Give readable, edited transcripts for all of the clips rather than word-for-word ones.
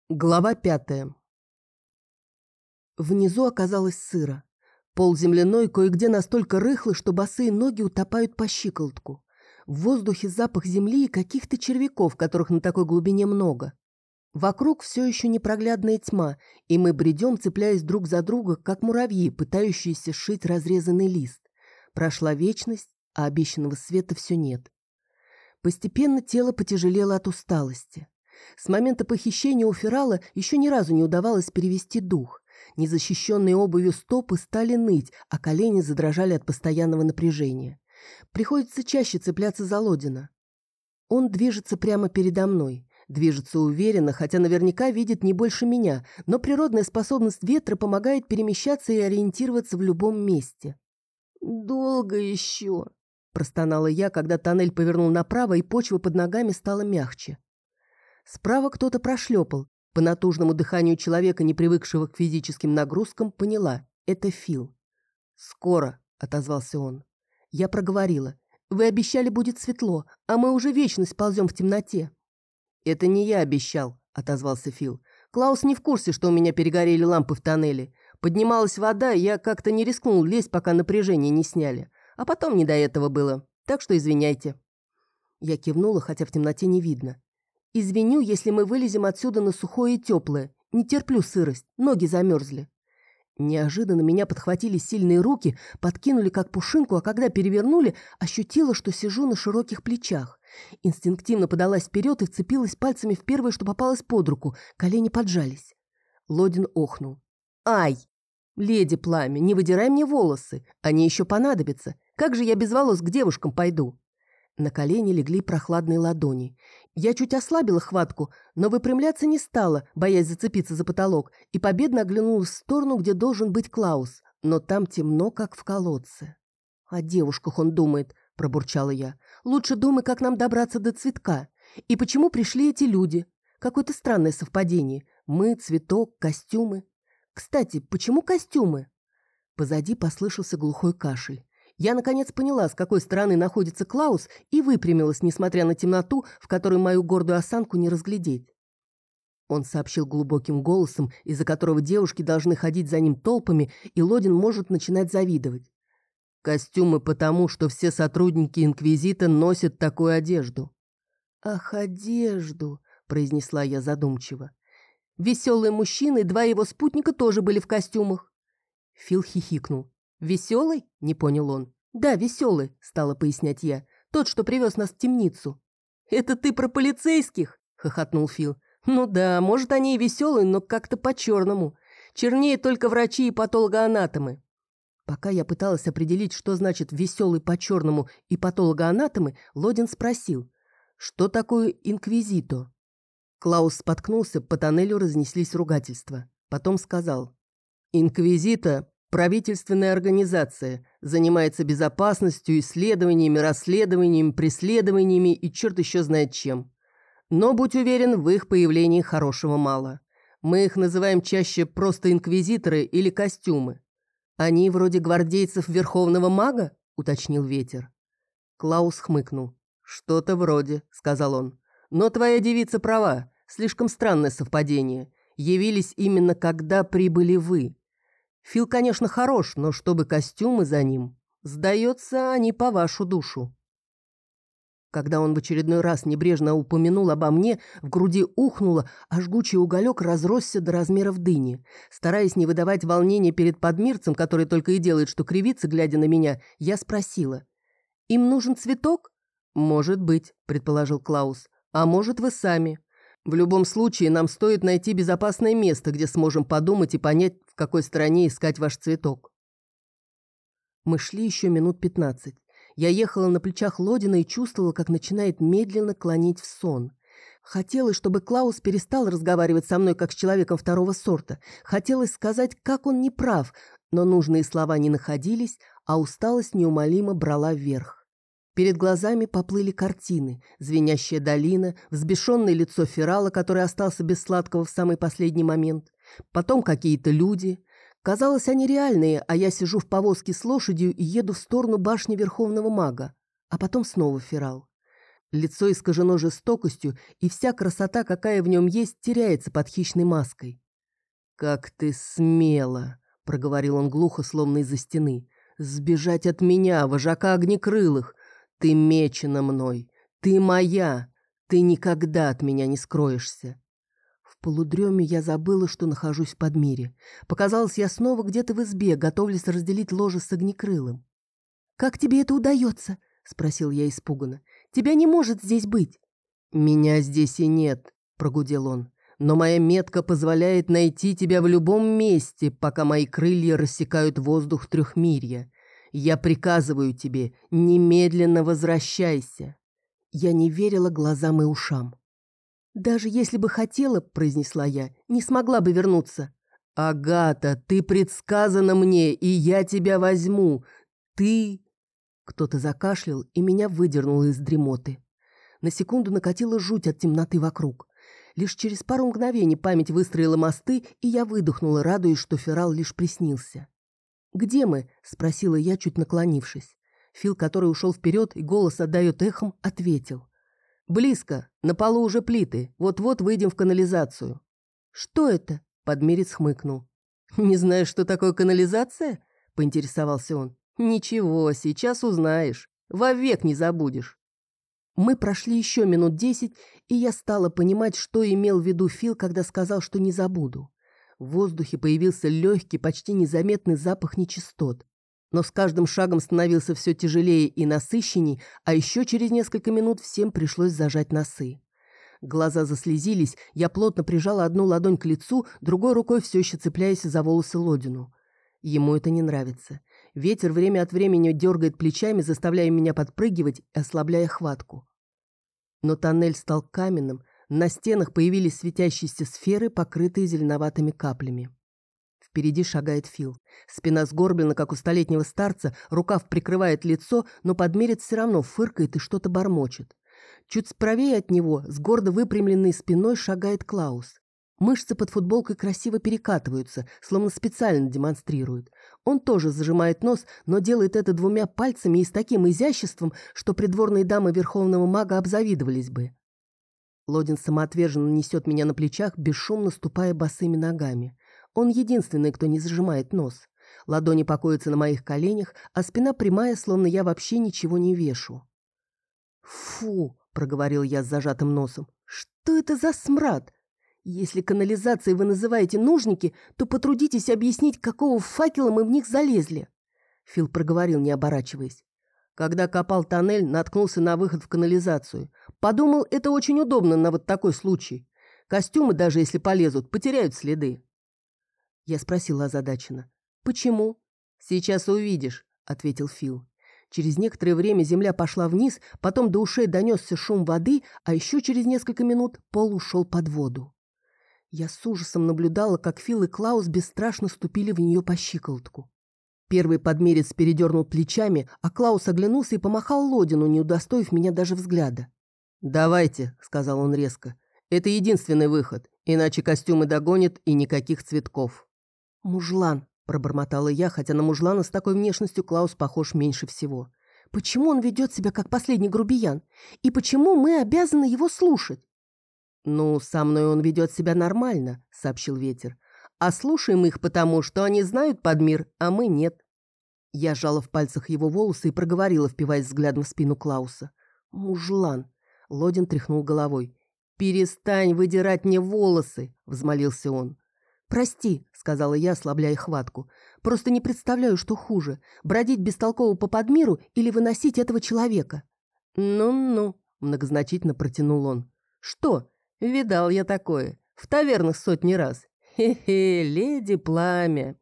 Глава 5. Внизу оказалось сыро. Пол земляной, кое-где настолько рыхлый, что босые ноги утопают по щиколотку. В воздухе запах земли и каких-то червяков, которых на такой глубине много. Вокруг все еще непроглядная тьма, и мы бредем, цепляясь друг за друга, как муравьи, пытающиеся сшить разрезанный лист. Прошла вечность, а обещанного света все нет. Постепенно тело потяжелело от усталости. С момента похищения у Ферала еще ни разу не удавалось перевести дух. Незащищенные обувью стопы стали ныть, а колени задрожали от постоянного напряжения. Приходится чаще цепляться за Лодина. Он движется прямо передо мной. Движется уверенно, хотя наверняка видит не больше меня, но природная способность ветра помогает перемещаться и ориентироваться в любом месте. «Долго еще», – простонала я, когда тоннель повернул направо, и почва под ногами стала мягче. Справа кто-то прошлепал. По натужному дыханию человека, не привыкшего к физическим нагрузкам, поняла – это Фил. «Скоро», – отозвался он. Я проговорила. «Вы обещали, будет светло, а мы уже вечность ползем в темноте». «Это не я обещал», – отозвался Фил. «Клаус не в курсе, что у меня перегорели лампы в тоннеле. Поднималась вода, и я как-то не рискнул лезть, пока напряжение не сняли. А потом не до этого было. Так что извиняйте». Я кивнула, хотя в темноте не видно. «Извиню, если мы вылезем отсюда на сухое и теплое. Не терплю сырость, ноги замерзли». Неожиданно меня подхватили сильные руки, подкинули как пушинку, а когда перевернули, ощутила, что сижу на широких плечах. Инстинктивно подалась вперед и вцепилась пальцами в первое, что попалось под руку. Колени поджались. Лодин охнул. «Ай! Леди Пламя, не выдирай мне волосы. Они еще понадобятся. Как же я без волос к девушкам пойду?» На колени легли прохладные ладони. Я чуть ослабила хватку, но выпрямляться не стала, боясь зацепиться за потолок, и победно оглянулась в сторону, где должен быть Клаус, но там темно, как в колодце. «О девушках он думает», – пробурчала я. «Лучше думай, как нам добраться до цветка. И почему пришли эти люди? Какое-то странное совпадение. Мы, цветок, костюмы. Кстати, почему костюмы?» Позади послышался глухой кашель. Я, наконец, поняла, с какой стороны находится Клаус, и выпрямилась, несмотря на темноту, в которой мою гордую осанку не разглядеть. Он сообщил глубоким голосом, из-за которого девушки должны ходить за ним толпами, и Лодин может начинать завидовать. «Костюмы потому, что все сотрудники Инквизита носят такую одежду». «Ах, одежду», — произнесла я задумчиво. Веселый мужчина и два его спутника тоже были в костюмах. Фил хихикнул. «Веселый?» – не понял он. «Да, веселый», – стала пояснять я. «Тот, что привез нас в темницу». «Это ты про полицейских?» – хохотнул Фил. «Ну да, может, они и веселые, но как-то по-черному. Чернее только врачи и патологоанатомы». Пока я пыталась определить, что значит «веселый по-черному» и «патологоанатомы», Лодин спросил, что такое инквизито? Клаус споткнулся, по тоннелю разнеслись ругательства. Потом сказал, «Инквизито – правительственная организация, занимается безопасностью, исследованиями, расследованиями, преследованиями и черт еще знает чем. Но, будь уверен, в их появлении хорошего мало. Мы их называем чаще просто инквизиторы или костюмы. Они вроде гвардейцев Верховного Мага?» – уточнил Ветер. Клаус хмыкнул. «Что-то вроде», – сказал он. «Но твоя девица права, слишком странное совпадение. Явились именно когда прибыли вы. Фил, конечно, хорош, но чтобы костюмы за ним. Сдается, они по вашу душу». Когда он в очередной раз небрежно упомянул обо мне, в груди ухнуло, а жгучий уголек разросся до размеров дыни. Стараясь не выдавать волнения перед подмирцем, который только и делает, что кривится, глядя на меня, я спросила. «Им нужен цветок?» «Может быть», — предположил Клаус. «А может, вы сами. В любом случае, нам стоит найти безопасное место, где сможем подумать и понять, в какой стране искать ваш цветок». Мы шли еще минут 15. Я ехала на плечах Лодина и чувствовала, как начинает медленно клонить в сон. Хотелось, чтобы Клаус перестал разговаривать со мной, как с человеком второго сорта. Хотелось сказать, как он не прав, но нужные слова не находились, а усталость неумолимо брала вверх. Перед глазами поплыли картины. Звенящая долина, взбешенное лицо Ферала, который остался без сладкого в самый последний момент. Потом какие-то люди. Казалось, они реальные, а я сижу в повозке с лошадью и еду в сторону башни Верховного Мага. А потом снова Ферал. Лицо искажено жестокостью, и вся красота, какая в нем есть, теряется под хищной маской. «Как ты смела!» — проговорил он глухо, словно из-за стены. «Сбежать от меня, вожака огнекрылых! Ты мечена мной! Ты моя! Ты никогда от меня не скроешься!» В полудреме я забыла, что нахожусь в Подмире. Показалось, я снова где-то в избе, готовлюсь разделить ложе с огнекрылым. «Как тебе это удается?» — спросил я испуганно. «Тебя не может здесь быть». «Меня здесь и нет», — прогудел он. «Но моя метка позволяет найти тебя в любом месте, пока мои крылья рассекают воздух трехмирья. Я приказываю тебе, немедленно возвращайся». Я не верила глазам и ушам. «Даже если бы хотела, — произнесла я, — не смогла бы вернуться». «Агата, ты предсказана мне, и я тебя возьму. Ты...» Кто-то закашлял, и меня выдернуло из дремоты. На секунду накатила жуть от темноты вокруг. Лишь через пару мгновений память выстроила мосты, и я выдохнула, радуясь, что Ферал лишь приснился. «Где мы?» — спросила я, чуть наклонившись. Фил, который ушел вперед и голос отдает эхом, ответил. «Близко. На полу уже плиты. Вот-вот выйдем в канализацию». «Что это?» — Подмерец хмыкнул. «Не знаешь, что такое канализация?» — поинтересовался он. «Ничего, сейчас узнаешь. Вовек не забудешь». Мы прошли еще минут 10, и я стала понимать, что имел в виду Фил, когда сказал, что не забуду. В воздухе появился легкий, почти незаметный запах нечистот. Но с каждым шагом становился все тяжелее и насыщенней, а еще через несколько минут всем пришлось зажать носы. Глаза заслезились, я плотно прижала одну ладонь к лицу, другой рукой все еще цепляясь за волосы Лодину. Ему это не нравится. Ветер время от времени дергает плечами, заставляя меня подпрыгивать и ослабляя хватку. Но тоннель стал каменным, на стенах появились светящиеся сферы, покрытые зеленоватыми каплями. Впереди шагает Фил. Спина сгорблена, как у столетнего старца, рукав прикрывает лицо, но Подмерец все равно фыркает и что-то бормочет. Чуть справее от него, с гордо выпрямленной спиной, шагает Клаус. Мышцы под футболкой красиво перекатываются, словно специально демонстрируют. Он тоже зажимает нос, но делает это двумя пальцами и с таким изяществом, что придворные дамы верховного мага обзавидовались бы. Лодин самоотверженно несет меня на плечах, бесшумно ступая босыми ногами. Он единственный, кто не зажимает нос. Ладони покоятся на моих коленях, а спина прямая, словно я вообще ничего не вешу. «Фу!» — проговорил я с зажатым носом. «Что это за смрад? Если канализацией вы называете нужники, то потрудитесь объяснить, какого факела мы в них залезли». Фил проговорил, не оборачиваясь. Когда копал тоннель, наткнулся на выход в канализацию. Подумал, это очень удобно на вот такой случай. Костюмы, даже если полезут, потеряют следы. Я спросила озадаченно. «Почему?» «Сейчас увидишь», — ответил Фил. Через некоторое время земля пошла вниз, потом до ушей донесся шум воды, а еще через несколько минут пол ушел под воду. Я с ужасом наблюдала, как Фил и Клаус бесстрашно ступили в нее по щиколотку. Первый Подмерец передернул плечами, а Клаус оглянулся и помахал Лодину, не удостоив меня даже взгляда. «Давайте», — сказал он резко. «Это единственный выход, иначе костюмы догонят и никаких цветков». «Мужлан», — пробормотала я, хотя на мужлана с такой внешностью Клаус похож меньше всего. «Почему он ведет себя как последний грубиян? И почему мы обязаны его слушать?» «Ну, со мной он ведет себя нормально», — сообщил ветер. «А слушаем их потому, что они знают Подмир, а мы нет». Я сжала в пальцах его волосы и проговорила, впиваясь взглядом в спину Клауса. «Мужлан». Лодин тряхнул головой. «Перестань выдирать мне волосы», — взмолился он. «Прости», — сказала я, ослабляя хватку. «Просто не представляю, что хуже — бродить бестолково по Подмиру или выносить этого человека». «Ну-ну», — многозначительно протянул он. «Что? Видал я такое. В тавернах сотни раз. Хе-хе, леди Пламя».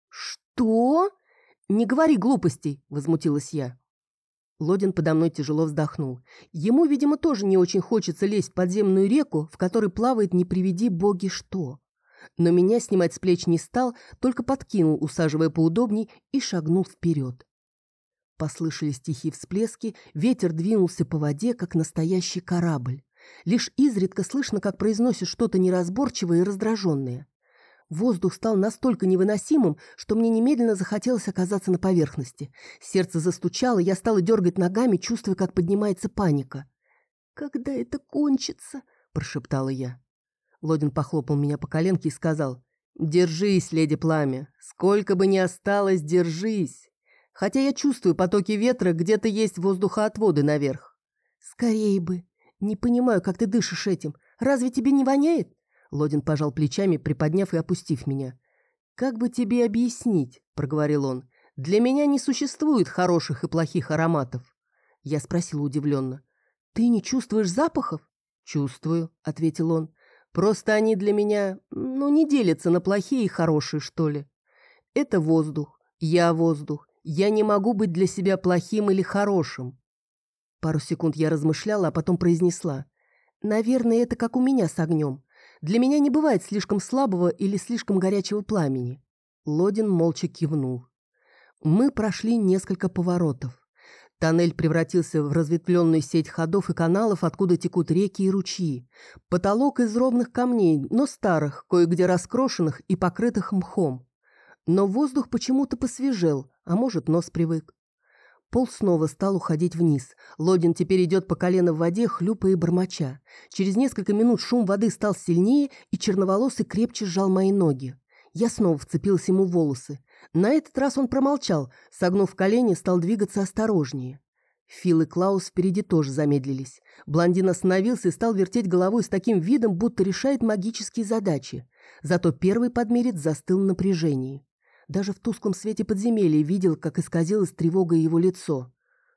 «Что? Не говори глупостей», — возмутилась я. Лодин подо мной тяжело вздохнул. Ему, видимо, тоже не очень хочется лезть в подземную реку, в которой плавает не приведи боги что. Но меня снимать с плеч не стал, только подкинул, усаживая поудобней, и шагнул вперед. Послышались тихие всплески, ветер двинулся по воде, как настоящий корабль. Лишь изредка слышно, как произносит что-то неразборчивое и раздраженное. Воздух стал настолько невыносимым, что мне немедленно захотелось оказаться на поверхности. Сердце застучало, я стала дергать ногами, чувствуя, как поднимается паника. «Когда это кончится?» – прошептала я. Лодин похлопал меня по коленке и сказал: «Держись, леди Пламя, сколько бы ни осталось, держись. Хотя я чувствую потоки ветра, где-то есть воздухоотводы наверх». «Скорей бы. Не понимаю, как ты дышишь этим. Разве тебе не воняет?» Лодин пожал плечами, приподняв и опустив меня. «Как бы тебе объяснить?» – проговорил он. «Для меня не существует хороших и плохих ароматов». Я спросила удивленно: «Ты не чувствуешь запахов?» «Чувствую», – ответил он. «Просто они для меня, не делятся на плохие и хорошие, что ли. Это воздух, я воздух. Я не могу быть для себя плохим или хорошим». Пару секунд я размышляла, а потом произнесла: «Наверное, это как у меня с огнем. Для меня не бывает слишком слабого или слишком горячего пламени». Лодин молча кивнул. Мы прошли несколько поворотов. Тоннель превратился в разветвленную сеть ходов и каналов, откуда текут реки и ручьи. Потолок из ровных камней, но старых, кое-где раскрошенных и покрытых мхом. Но воздух почему-то посвежел, а может, нос привык. Пол снова стал уходить вниз. Лодин теперь идет по колено в воде, хлюпая и бормоча. Через несколько минут шум воды стал сильнее, и черноволосый крепче сжал мои ноги. Я снова вцепилась ему в волосы. На этот раз он промолчал, согнув колени, стал двигаться осторожнее. Фил и Клаус впереди тоже замедлились. Блондин остановился и стал вертеть головой с таким видом, будто решает магические задачи. Зато первый подмерец застыл в напряжении. Даже в тусклом свете подземелья видел, как исказилось тревогой его лицо.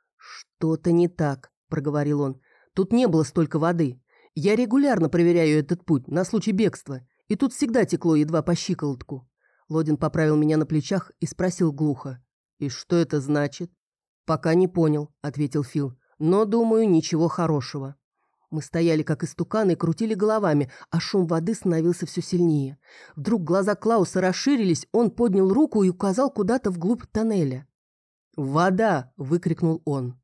«Что-то не так», — проговорил он. «Тут не было столько воды. Я регулярно проверяю этот путь на случай бегства, и тут всегда текло едва по щиколотку». Лодин поправил меня на плечах и спросил глухо: «И что это значит?» «Пока не понял», — ответил Фил. «Но, думаю, ничего хорошего». Мы стояли как истуканы и крутили головами, а шум воды становился все сильнее. Вдруг глаза Клауса расширились, он поднял руку и указал куда-то вглубь тоннеля. «Вода!» — выкрикнул он.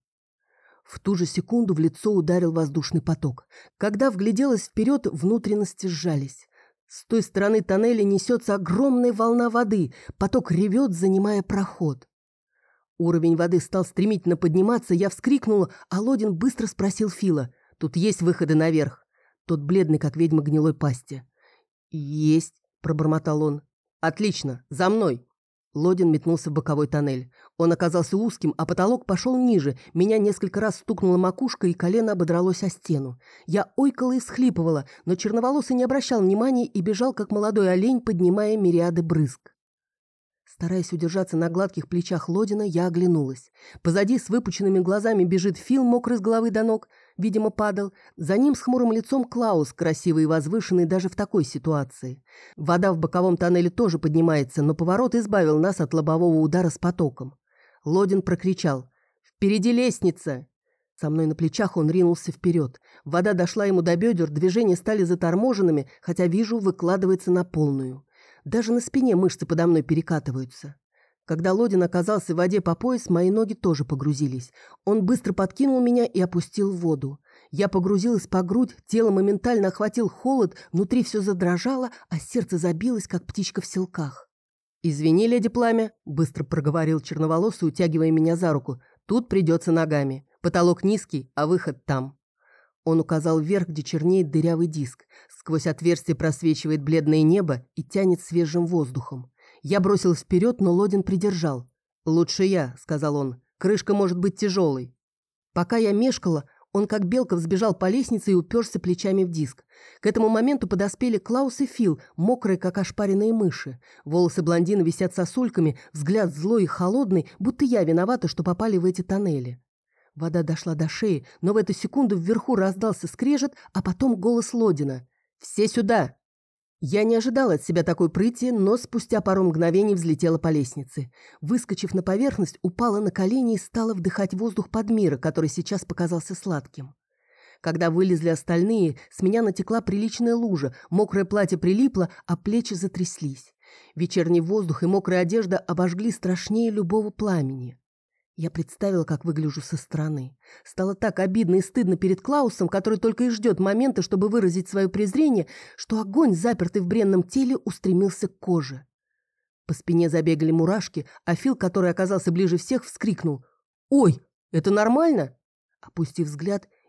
В ту же секунду в лицо ударил воздушный поток. Когда вгляделась вперед, внутренности сжались. С той стороны тоннеля несется огромная волна воды, поток ревет, занимая проход. Уровень воды стал стремительно подниматься, я вскрикнула, а Лодин быстро спросил Фила: «Тут есть выходы наверх?» Тот бледный, как ведьма гнилой пасти. «Есть», — пробормотал он. «Отлично, за мной!» Лодин метнулся в боковой тоннель. Он оказался узким, а потолок пошел ниже. Меня несколько раз стукнула макушка, и колено ободралось о стену. Я ойкала и всхлипывала, но черноволосый не обращал внимания и бежал, как молодой олень, поднимая мириады брызг. Стараясь удержаться на гладких плечах Лодина, я оглянулась. Позади с выпученными глазами бежит Фил, мокрый с головы до ног, видимо, падал. За ним с хмурым лицом Клаус, красивый и возвышенный даже в такой ситуации. Вода в боковом тоннеле тоже поднимается, но поворот избавил нас от лобового удара с потоком. Лодин прокричал: «Впереди лестница!» Со мной на плечах он ринулся вперед. Вода дошла ему до бедер, движения стали заторможенными, хотя, вижу, выкладывается на полную. Даже на спине мышцы подо мной перекатываются. Когда Лодин оказался в воде по пояс, мои ноги тоже погрузились. Он быстро подкинул меня и опустил в воду. Я погрузилась по грудь, тело моментально охватил холод, внутри все задрожало, а сердце забилось, как птичка в селках. «Извини, леди Пламя», — быстро проговорил черноволосый, утягивая меня за руку. «Тут придется ногами. Потолок низкий, а выход там». Он указал вверх, где чернеет дырявый диск. Сквозь отверстие просвечивает бледное небо и тянет свежим воздухом. Я бросилась вперед, но Лодин придержал. «Лучше я», — сказал он. «Крышка может быть тяжелой». Пока я мешкала, он как белка взбежал по лестнице и уперся плечами в диск. К этому моменту подоспели Клаус и Фил, мокрые, как ошпаренные мыши. Волосы блондина висят сосульками, взгляд злой и холодный, будто я виновата, что попали в эти тоннели. Вода дошла до шеи, но в эту секунду вверху раздался скрежет, а потом голос Лодина: «Все сюда!» Я не ожидала от себя такой прыти, но спустя пару мгновений взлетела по лестнице. Выскочив на поверхность, упала на колени и стала вдыхать воздух Подмира, который сейчас показался сладким. Когда вылезли остальные, с меня натекла приличная лужа, мокрое платье прилипло, а плечи затряслись. Вечерний воздух и мокрая одежда обожгли страшнее любого пламени. Я представила, как выгляжу со стороны. Стало так обидно и стыдно перед Клаусом, который только и ждет момента, чтобы выразить свое презрение, что огонь, запертый в бренном теле, устремился к коже. По спине забегали мурашки, а Фил, который оказался ближе всех, вскрикнул: «Ой, это нормально?» Опустив взгляд,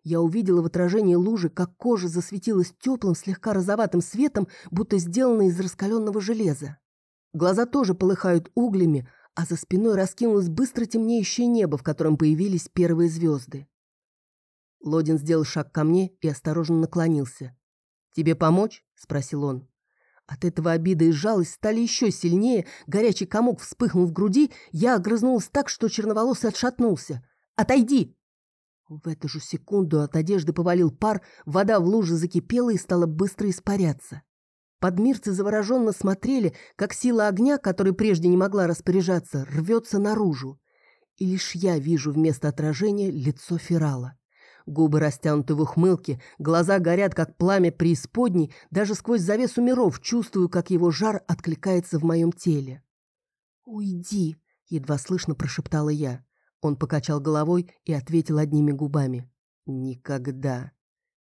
Я увидела в отражении лужи, как кожа засветилась теплым, слегка розоватым светом, будто сделанной из раскаленного железа. Глаза тоже полыхают углями, а за спиной раскинулось быстро темнеющее небо, в котором появились первые звезды. Лодин сделал шаг ко мне и осторожно наклонился. «Тебе помочь?» – спросил он. От этого обида и жалость стали еще сильнее, горячий комок вспыхнул в груди, я огрызнулась так, что черноволосый отшатнулся. «Отойди!» В эту же секунду от одежды повалил пар, вода в луже закипела и стала быстро испаряться. Подмирцы завороженно смотрели, как сила огня, которой прежде не могла распоряжаться, рвется наружу. И лишь я вижу вместо отражения лицо Ферала. Губы растянуты в ухмылке, глаза горят, как пламя преисподней, даже сквозь завесу миров чувствую, как его жар откликается в моем теле. «Уйди!» — едва слышно прошептала я. Он покачал головой и ответил одними губами. «Никогда!»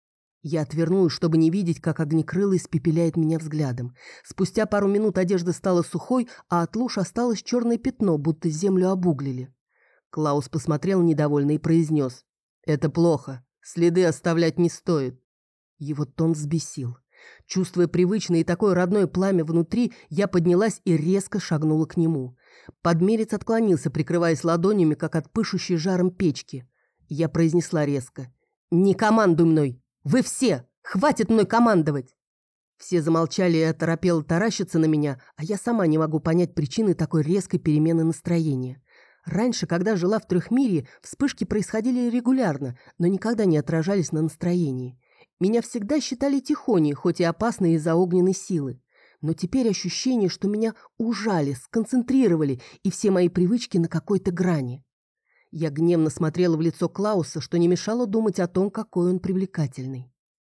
Я отвернулась, чтобы не видеть, как огнекрылый испепеляет меня взглядом. Спустя пару минут одежда стала сухой, а от луж осталось черное пятно, будто землю обуглили. Клаус посмотрел недовольно и произнес: «Это плохо. Следы оставлять не стоит». Его тон взбесил. Чувствуя привычное и такое родное пламя внутри, я поднялась и резко шагнула к нему. Подмерец отклонился, прикрываясь ладонями, как от пышущей жаром печки. Я произнесла резко: «Не командуй мной! Вы все! Хватит мной командовать!» Все замолчали и оторопело таращатся на меня, а я сама не могу понять причины такой резкой перемены настроения. Раньше, когда жила в Трехмирье, вспышки происходили регулярно, но никогда не отражались на настроении. Меня всегда считали тихоней, хоть и опасной из-за огненной силы. Но теперь ощущение, что меня ужали, сконцентрировали, и все мои привычки на какой-то грани. Я гневно смотрела в лицо Клауса, что не мешало думать о том, какой он привлекательный.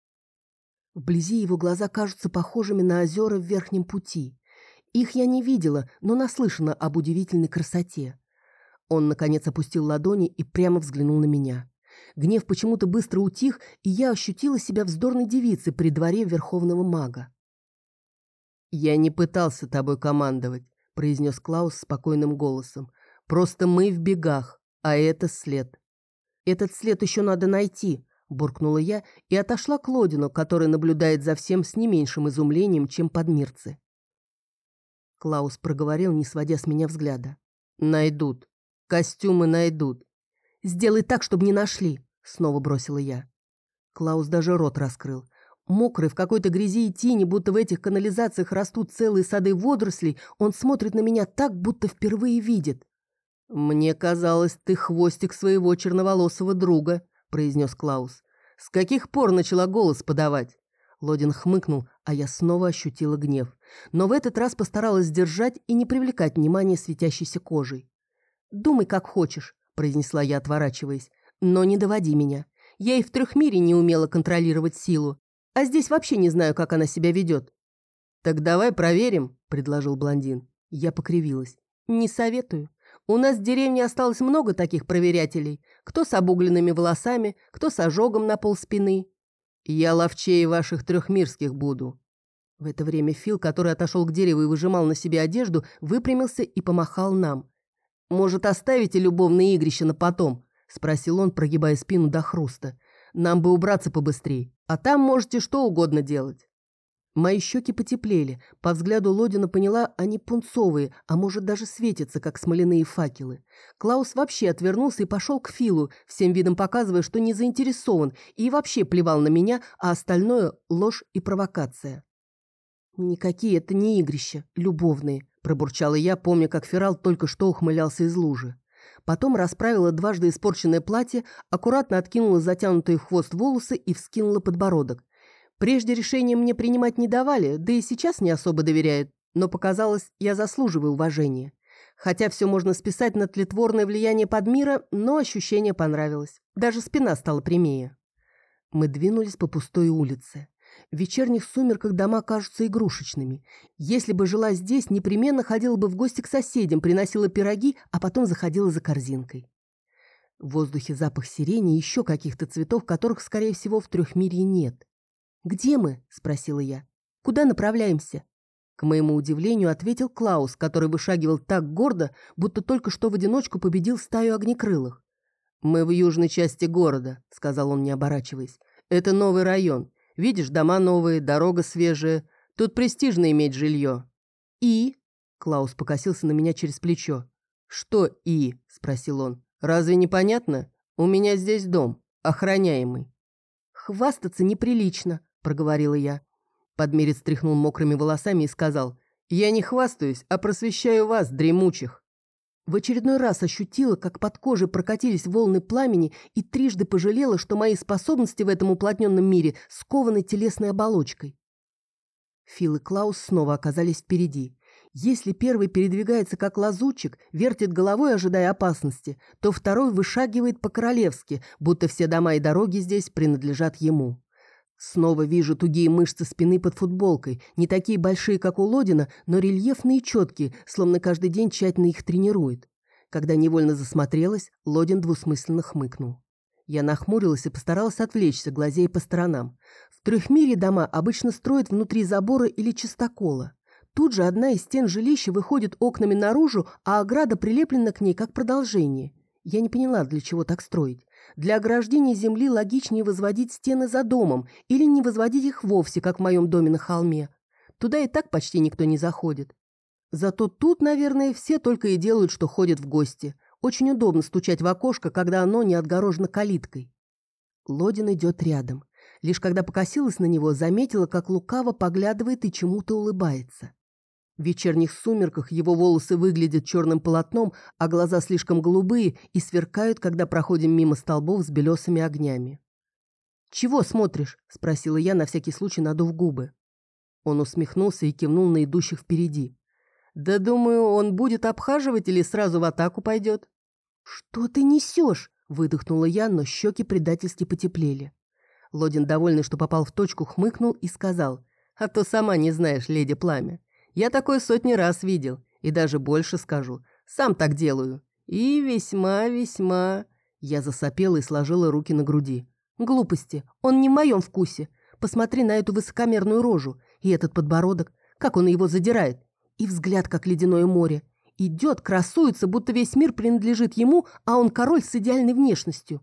Вблизи его глаза кажутся похожими на озера в Верхнем пути. Их я не видела, но наслышана об удивительной красоте. Он, наконец, опустил ладони и прямо взглянул на меня. Гнев почему-то быстро утих, и я ощутила себя вздорной девицей при дворе верховного мага. «Я не пытался тобой командовать», — произнес Клаус спокойным голосом. «Просто мы в бегах, а это след». «Этот след еще надо найти», — буркнула я и отошла к Лодину, который наблюдает за всем с не меньшим изумлением, чем подмирцы. Клаус проговорил, не сводя с меня взгляда. «Найдут. Костюмы найдут». «Сделай так, чтобы не нашли», — снова бросила я. Клаус даже рот раскрыл. Мокрый, в какой-то грязи и тени, будто в этих канализациях растут целые сады водорослей, он смотрит на меня так, будто впервые видит. «Мне казалось, ты хвостик своего черноволосого друга», — произнес Клаус. «С каких пор начала голос подавать?» Лодин хмыкнул, а я снова ощутила гнев. Но в этот раз постаралась сдержать и не привлекать внимания светящейся кожей. «Думай, как хочешь», — произнесла я, отворачиваясь. «Но не доводи меня. Я и в Трехмире не умела контролировать силу, а здесь вообще не знаю, как она себя ведет». «Так давай проверим», — предложил блондин. Я покривилась. «Не советую. У нас в деревне осталось много таких проверятелей. Кто с обугленными волосами, кто с ожогом на полспины. Я ловчее ваших трехмирских буду». В это время Фил, который отошел к дереву и выжимал на себе одежду, выпрямился и помахал нам. «Может, оставите любовные игрища на потом?» — спросил он, прогибая спину до хруста. «Нам бы убраться побыстрее, а там можете что угодно делать». Мои щеки потеплели. По взгляду Лодина поняла, они пунцовые, а может даже светятся, как смоляные факелы. Клаус вообще отвернулся и пошел к Филу, всем видом показывая, что не заинтересован, и вообще плевал на меня, а остальное — ложь и провокация. «Никакие это не игрища, любовные», — пробурчала я, помня, как Ферал только что ухмылялся из лужи. Потом расправила дважды испорченное платье, аккуратно откинула затянутые в хвост волосы и вскинула подбородок. Прежде решения мне принимать не давали, да и сейчас не особо доверяют, но показалось, я заслуживаю уважения. Хотя все можно списать на тлетворное влияние Подмира, но ощущение понравилось. Даже спина стала прямее. Мы двинулись по пустой улице. В вечерних сумерках дома кажутся игрушечными. Если бы жила здесь, непременно ходила бы в гости к соседям, приносила пироги, а потом заходила за корзинкой. В воздухе запах сирени и еще каких-то цветов, которых, скорее всего, в Трехмирье нет. «Где мы?» – спросила я. «Куда направляемся?» К моему удивлению ответил Клаус, который вышагивал так гордо, будто только что в одиночку победил стаю огнекрылых. «Мы в южной части города», — сказал он, не оборачиваясь. «Это новый район. Видишь, дома новые, дорога свежая. Тут престижно иметь жилье». «И?» — Клаус покосился на меня через плечо. «Что «и?» — спросил он. «Разве непонятно? У меня здесь дом, охраняемый». «Хвастаться неприлично», — проговорила я. Подмерец стряхнул мокрыми волосами и сказал: «Я не хвастаюсь, а просвещаю вас, дремучих». В очередной раз ощутила, как под кожей прокатились волны пламени, и трижды пожалела, что мои способности в этом уплотненном мире скованы телесной оболочкой. Фил и Клаус снова оказались впереди. Если первый передвигается как лазутчик, вертит головой, ожидая опасности, то второй вышагивает по-королевски, будто все дома и дороги здесь принадлежат ему. Снова вижу тугие мышцы спины под футболкой, не такие большие, как у Лодина, но рельефные и четкие, словно каждый день тщательно их тренирует. Когда невольно засмотрелась, Лодин двусмысленно хмыкнул. Я нахмурилась и постаралась отвлечься, глазея по сторонам. В Трехмире дома обычно строят внутри забора или чистокола. Тут же одна из стен жилища выходит окнами наружу, а ограда прилеплена к ней как продолжение. Я не поняла, для чего так строить. Для ограждения земли логичнее возводить стены за домом или не возводить их вовсе, как в моем доме на холме. Туда и так почти никто не заходит. Зато тут, наверное, все только и делают, что ходят в гости. Очень удобно стучать в окошко, когда оно не отгорожено калиткой. Лодин идет рядом. Лишь когда покосилась на него, заметила, как лукаво поглядывает и чему-то улыбается. В вечерних сумерках его волосы выглядят черным полотном, а глаза слишком голубые и сверкают, когда проходим мимо столбов с белесыми огнями. «Чего смотришь?» – спросила я, на всякий случай надув губы. Он усмехнулся и кивнул на идущих впереди. «Да думаю, он будет обхаживать или сразу в атаку пойдет». «Что ты несешь?» – выдохнула я, но щеки предательски потеплели. Лодин, довольный, что попал в точку, хмыкнул и сказал: «А то сама не знаешь, леди Пламя. Я такое сотни раз видел, и даже больше скажу. Сам так делаю. И весьма...» Я засопела и сложила руки на груди. «Глупости. Он не в моем вкусе. Посмотри на эту высокомерную рожу. И этот подбородок. Как он его задирает. И взгляд, как ледяное море. Идет, красуется, будто весь мир принадлежит ему, а он король с идеальной внешностью».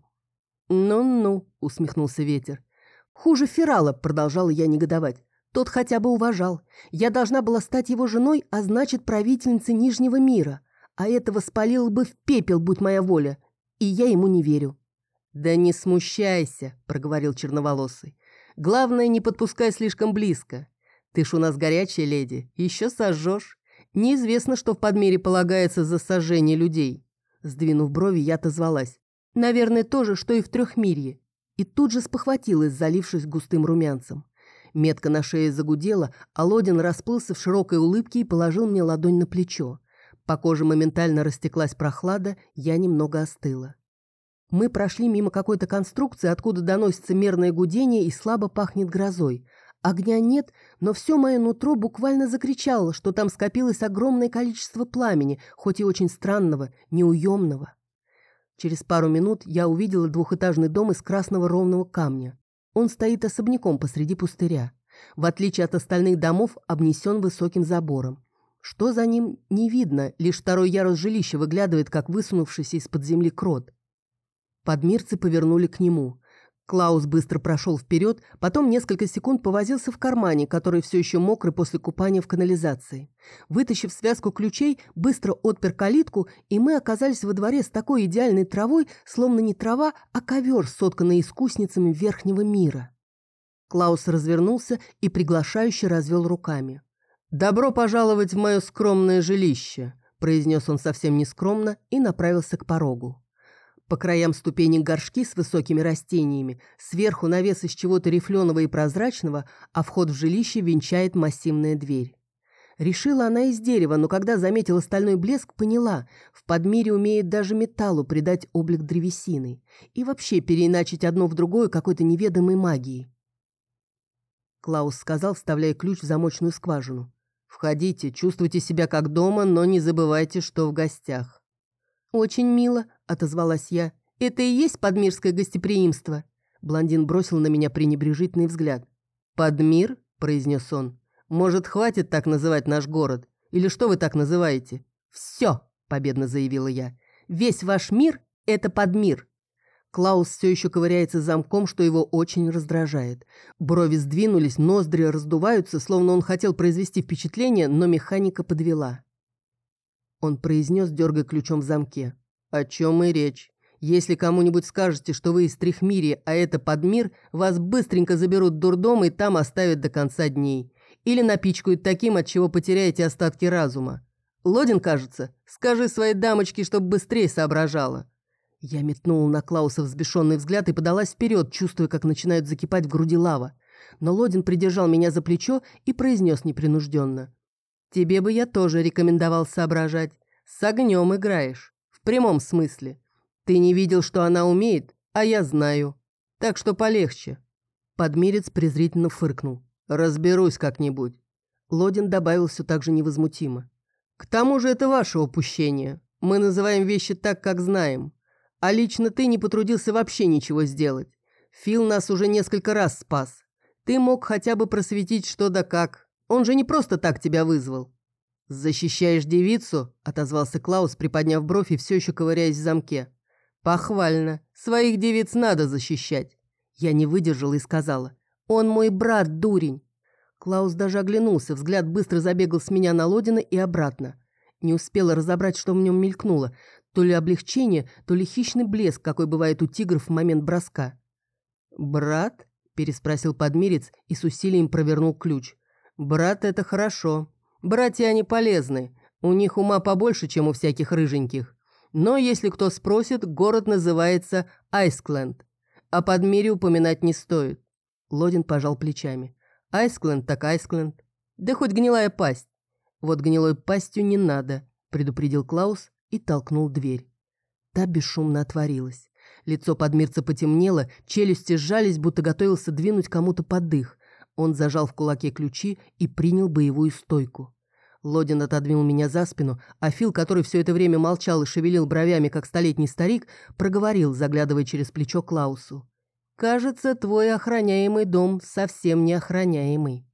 «Ну-ну», — усмехнулся ветер. «Хуже Ферала», — продолжала я негодовать. «Тот хотя бы уважал. Я должна была стать его женой, а значит, правительницей Нижнего мира. А этого спалил бы в пепел, будь моя воля. И я ему не верю». «Да не смущайся», — проговорил черноволосый. «Главное, не подпускай слишком близко. Ты ж у нас горячая леди, еще сожжешь. Неизвестно, что в Подмире полагается за сожжение людей». Сдвинув брови, я отозвалась. «Наверное, то же, что и в Трехмирье». И тут же спохватилась, залившись густым румянцем. Метка на шее загудела, а Лодин расплылся в широкой улыбке и положил мне ладонь на плечо. По коже моментально растеклась прохлада, я немного остыла. Мы прошли мимо какой-то конструкции, откуда доносится мерное гудение и слабо пахнет грозой. Огня нет, но все мое нутро буквально закричало, что там скопилось огромное количество пламени, хоть и очень странного, неуемного. Через пару минут я увидела двухэтажный дом из красного ровного камня. Он стоит особняком посреди пустыря. В отличие от остальных домов, обнесен высоким забором. Что за ним, не видно, лишь второй ярус жилища выглядывает, как высунувшийся из-под земли крот. Подмирцы повернули к нему. Клаус быстро прошел вперед, потом несколько секунд повозился в кармане, который все еще мокрый после купания в канализации. Вытащив связку ключей, быстро отпер калитку, и мы оказались во дворе с такой идеальной травой, словно не трава, а ковер, сотканный искусницами верхнего мира. Клаус развернулся и приглашающе развел руками. «Добро пожаловать в мое скромное жилище», – произнес он совсем нескромно и направился к порогу. По краям ступенек горшки с высокими растениями, сверху навес из чего-то рифленого и прозрачного, а вход в жилище венчает массивная дверь. Решила она из дерева, но когда заметила стальной блеск, поняла, в Подмире умеет даже металлу придать облик древесины и вообще переиначить одно в другое какой-то неведомой магией. Клаус сказал, вставляя ключ в замочную скважину: «Входите, чувствуйте себя как дома, но не забывайте, что в гостях». «Очень мило», — отозвалась я. «Это и есть подмирское гостеприимство?» Блондин бросил на меня пренебрежительный взгляд. «Подмир?» — произнес он. «Может, хватит так называть наш город? Или что вы так называете?» «Все», — победно заявила я. «Весь ваш мир — это Подмир. Клаус все еще ковыряется замком, что его очень раздражает. Брови сдвинулись, ноздри раздуваются, словно он хотел произвести впечатление, но механика подвела. Он произнес, дергая ключом в замке. «О чем и речь? Если кому-нибудь скажете, что вы из Трихмирии, а это Подмир, вас быстренько заберут в дурдом и там оставят до конца дней. Или напичкают таким, от чего потеряете остатки разума. Лодин, кажется, скажи своей дамочке, чтобы быстрее соображала». Я метнула на Клауса взбешенный взгляд и подалась вперед, чувствуя, как начинает закипать в груди лава. Но Лодин придержал меня за плечо и произнес непринужденно. «Тебе бы я тоже рекомендовал соображать. С огнем играешь. В прямом смысле. Ты не видел, что она умеет, а я знаю. Так что полегче». Подмирец презрительно фыркнул. «Разберусь как-нибудь». Лодин добавил все так же невозмутимо. «К тому же это ваше упущение. Мы называем вещи так, как знаем. А лично ты не потрудился вообще ничего сделать. Фил нас уже несколько раз спас. Ты мог хотя бы просветить что да как. Он же не просто так тебя вызвал». «Защищаешь девицу?» – отозвался Клаус, приподняв бровь и все еще ковыряясь в замке. «Похвально. Своих девиц надо защищать». Я не выдержала и сказала. «Он мой брат, дурень». Клаус даже оглянулся, взгляд быстро забегал с меня на Лодина и обратно. Не успела разобрать, что в нем мелькнуло. То ли облегчение, то ли хищный блеск, какой бывает у тигров в момент броска. «Брат?» – переспросил Подмирец и с усилием провернул ключ. «Брат – это хорошо. Братья они полезны. У них ума побольше, чем у всяких рыженьких. Но если кто спросит, город называется Айскленд. О Подмире упоминать не стоит». Лодин пожал плечами. «Айскленд так Айскленд. Да хоть гнилая пасть». «Вот гнилой пастью не надо», – предупредил Клаус и толкнул дверь. Та бесшумно отворилась. Лицо Подмирца потемнело, челюсти сжались, будто готовился двинуть кому-то под дых. Он зажал в кулаке ключи и принял боевую стойку. Лодин отодвинул меня за спину, а Фил, который все это время молчал и шевелил бровями, как столетний старик, проговорил, заглядывая через плечо Клаусу. «Кажется, твой охраняемый дом совсем не охраняемый».